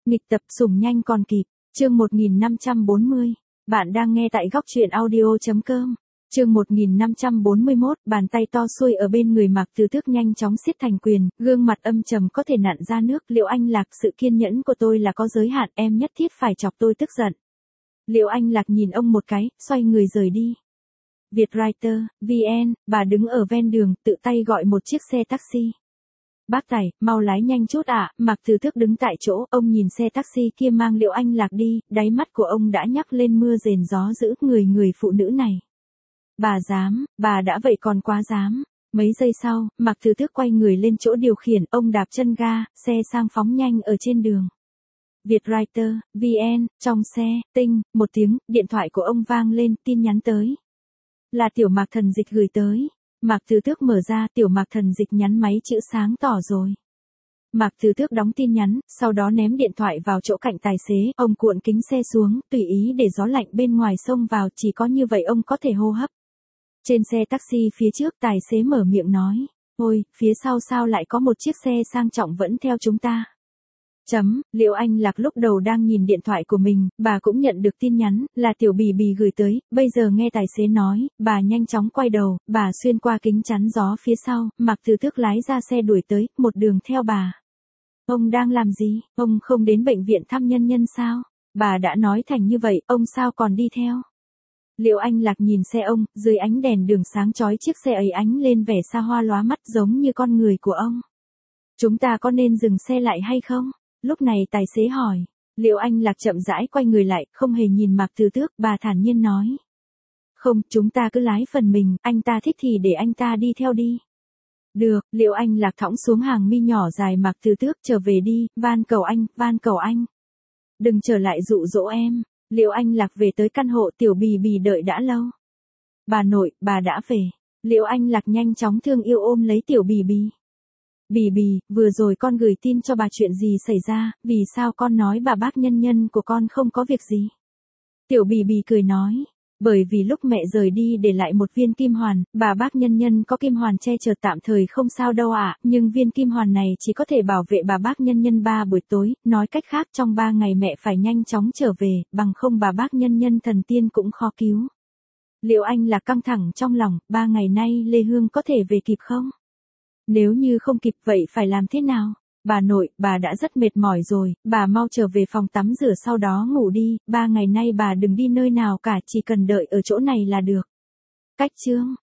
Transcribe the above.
Nghịch tập sủng nhanh còn kịp. Chương 1540. Bạn đang nghe tại góc truyện audio.com. Chương 1541, bàn tay to xuôi ở bên người Mạc Từ Tước nhanh chóng siết thành quyền, gương mặt âm trầm có thể nặn ra nước. Liễu Anh Lạc, sự kiên nhẫn của tôi là có giới hạn, em nhất thiết phải chọc tôi tức giận. Liễu Anh Lạc nhìn ông một cái, xoay người rời đi. Vietwriter, VN, bà đứng ở ven đường, tự tay gọi một chiếc xe taxi. Bác Tài, mau lái nhanh chút ạ. Mạc Từ Tước đứng tại chỗ, ông nhìn xe taxi kia mang Liễu Anh Lạc đi, đáy mắt của ông đã nhắc lên mưa rền gió dữ, người phụ nữ này. Bà dám, bà đã vậy còn quá dám. Mấy giây sau, Mạc Từ Tước quay người lên chỗ điều khiển, ông đạp chân ga, xe sang phóng nhanh ở trên đường. Vietwriter, VN, trong xe, tinh, một tiếng, điện thoại của ông vang lên, tin nhắn tới. Là Tiểu Mạc Thần Dịch gửi tới. Mạc Từ Tước mở ra, Tiểu Mạc Thần Dịch nhắn máy chữ sáng tỏ rồi. Mạc Từ Tước đóng tin nhắn, sau đó ném điện thoại vào chỗ cạnh tài xế, ông cuộn kính xe xuống, tùy ý để gió lạnh bên ngoài xông vào, chỉ có như vậy ông có thể hô hấp. Trên xe taxi phía trước, tài xế mở miệng nói, ôi, phía sau sao lại có một chiếc xe sang trọng vẫn theo chúng ta. Liễu Anh Lạc lúc đầu đang nhìn điện thoại của mình, bà cũng nhận được tin nhắn, là Tiểu Bì Bì gửi tới, bây giờ nghe tài xế nói, bà nhanh chóng quay đầu, bà xuyên qua kính chắn gió phía sau, Mạc Từ Tước lái ra xe đuổi tới, một đường theo bà. Ông đang làm gì, ông không đến bệnh viện thăm nhân nhân sao? Bà đã nói thành như vậy, ông sao còn đi theo? Liễu Anh Lạc nhìn xe ông, dưới ánh đèn đường sáng chói chiếc xe ấy ánh lên vẻ xa hoa lóa mắt giống như con người của ông. Chúng ta có nên dừng xe lại hay không? Lúc này tài xế hỏi. Liễu Anh Lạc chậm rãi quay người lại, không hề nhìn Mạc Từ Tước, bà thản nhiên nói. Không, chúng ta cứ lái phần mình, anh ta thích thì để anh ta đi theo đi. Được, Liễu Anh Lạc thõng xuống hàng mi nhỏ dài Mạc Từ Tước, trở về đi, van cầu anh. Đừng trở lại dụ dỗ em. Liễu Anh Lạc về tới căn hộ, Tiểu Bì Bì đợi đã lâu. Bà nội, bà đã về. Liễu Anh Lạc nhanh chóng thương yêu ôm lấy Tiểu Bì Bì. Bì Bì, vừa rồi con gửi tin cho bà chuyện gì xảy ra, vì sao con nói bà bác nhân nhân của con không có việc gì? Tiểu Bì Bì cười nói, bởi vì lúc mẹ rời đi để lại một viên kim hoàn, bà bác nhân nhân có kim hoàn che chở tạm thời không sao đâu ạ, nhưng viên kim hoàn này chỉ có thể bảo vệ bà bác nhân nhân 3 buổi tối, nói cách khác trong 3 ngày mẹ phải nhanh chóng trở về, bằng không bà bác nhân nhân thần tiên cũng khó cứu. Liễu Anh là căng thẳng trong lòng, 3 ngày nay Lê Hương có thể về kịp không? Nếu như không kịp vậy phải làm thế nào? Bà nội, bà đã rất mệt mỏi rồi, bà mau trở về phòng tắm rửa sau đó ngủ đi, 3 ngày nay bà đừng đi nơi nào cả, chỉ cần đợi ở chỗ này là được. Cách chương